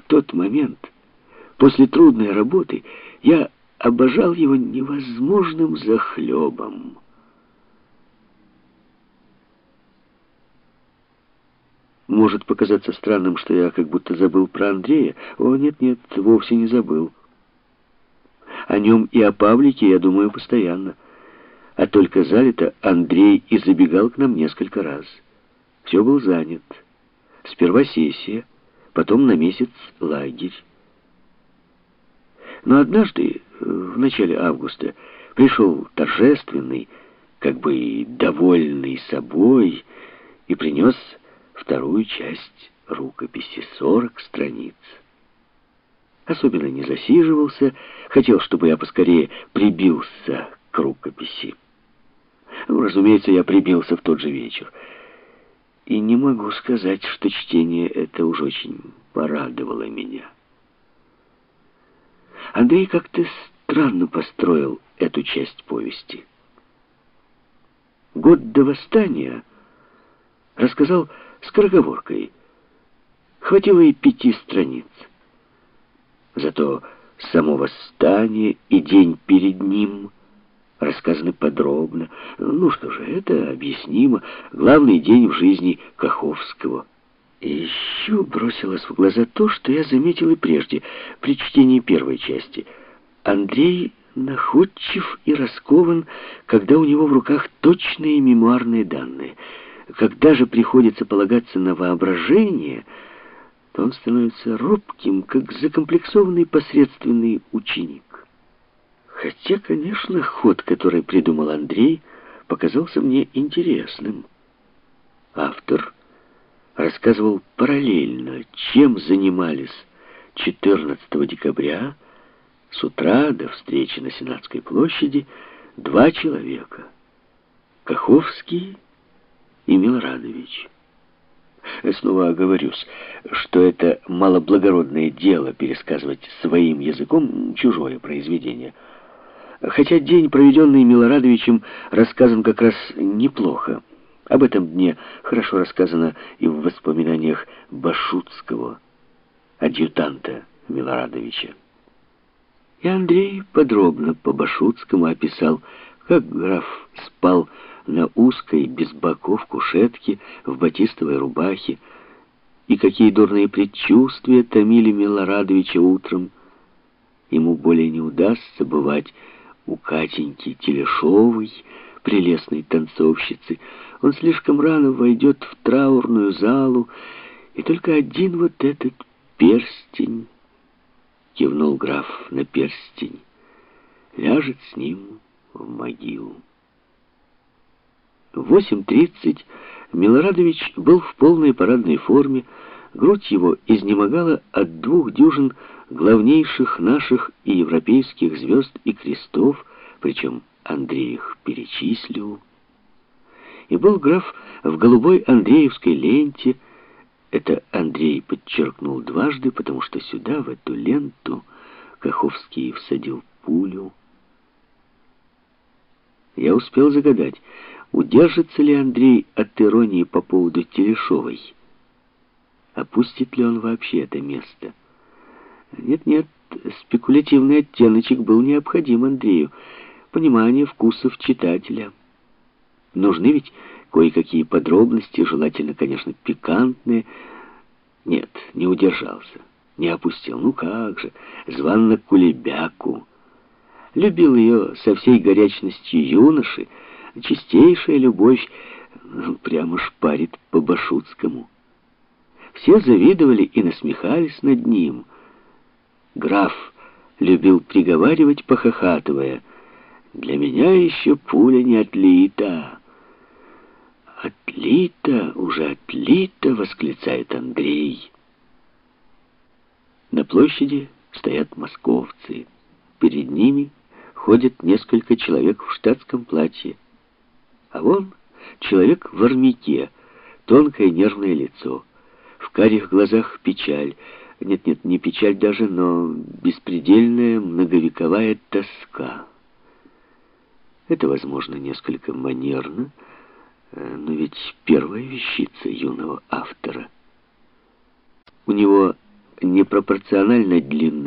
тот момент, после трудной работы, я обожал его невозможным захлебом. Может показаться странным, что я как будто забыл про Андрея. О, нет-нет, вовсе не забыл. О нем и о Павлике я думаю постоянно. А только за лето Андрей и забегал к нам несколько раз. Все был занят. Сперва сессия, потом на месяц лагерь. Но однажды, в начале августа, пришел торжественный, как бы и довольный собой, и принес вторую часть рукописи, 40 страниц. Особенно не засиживался, хотел, чтобы я поскорее прибился к рукописи. Ну, разумеется, я прибился в тот же вечер. И не могу сказать, что чтение это уж очень порадовало меня. Андрей как-то странно построил эту часть повести. Год до восстания рассказал скороговоркой. Хватило и 5 страниц. Зато само восстание и день перед ним рассказаны подробно. Ну что же, это объяснимо. Главный день в жизни Каховского. И еще бросилось в глаза то, что я заметил и прежде, при чтении первой части. Андрей находчив и раскован, когда у него в руках точные мемуарные данные. Когда же приходится полагаться на воображение, то он становится робким, как закомплексованный посредственный ученик. Хотя, конечно, ход, который придумал Андрей, показался мне интересным. Автор рассказывал параллельно, чем занимались 14 декабря с утра до встречи на Сенатской площади 2 человека — Каховский и Милорадович. Снова оговорюсь, что это малоблагородное дело пересказывать своим языком чужое произведение. Хотя день, проведенный Милорадовичем, рассказан как раз неплохо. Об этом дне хорошо рассказано и в воспоминаниях Башутского, адъютанта Милорадовича. И Андрей подробно по Башутскому описал, как граф спал на узкой, без боков кушетке, в батистовой рубахе, и какие дурные предчувствия томили Милорадовича утром. Ему более не удастся бывать у Катеньки Телешовой, прелестной танцовщицы. Он слишком рано войдет в траурную залу, и только один вот этот перстень, кивнул граф на перстень, ляжет с ним в могилу. В 8:30 Милорадович был в полной парадной форме, грудь его изнемогала от 2 дюжин главнейших наших и европейских звезд и крестов, причем Андрей их перечислил. И был граф в голубой андреевской ленте. Это Андрей подчеркнул дважды, потому что сюда, в эту ленту, Каховский всадил пулю. Я успел загадать, удержится ли Андрей от иронии по поводу Телешовой. Опустит ли он вообще это место? Нет, спекулятивный оттеночек был необходим Андрею. Понимание вкусов читателя. Нужны ведь кое-какие подробности, желательно, конечно, пикантные. Нет, не удержался, не опустил. Ну как же, зван на кулебяку. Любил ее со всей горячностью юноши. Чистейшая любовь, прямо шпарит по Башутскому. Все завидовали и насмехались над ним. Граф любил приговаривать, похохатывая: «Для меня еще пуля не отлита». «Отлита, уже отлита!» — восклицает Андрей. На площади стоят московцы. Перед ними ходят несколько человек в штатском платье. А вон человек в армяке, тонкое нервное лицо. В карих глазах печаль. Нет, не печаль даже, но беспредельная многовековая тоска. Это, возможно, несколько манерно, но ведь первая вещица юного автора. У него непропорционально длинный,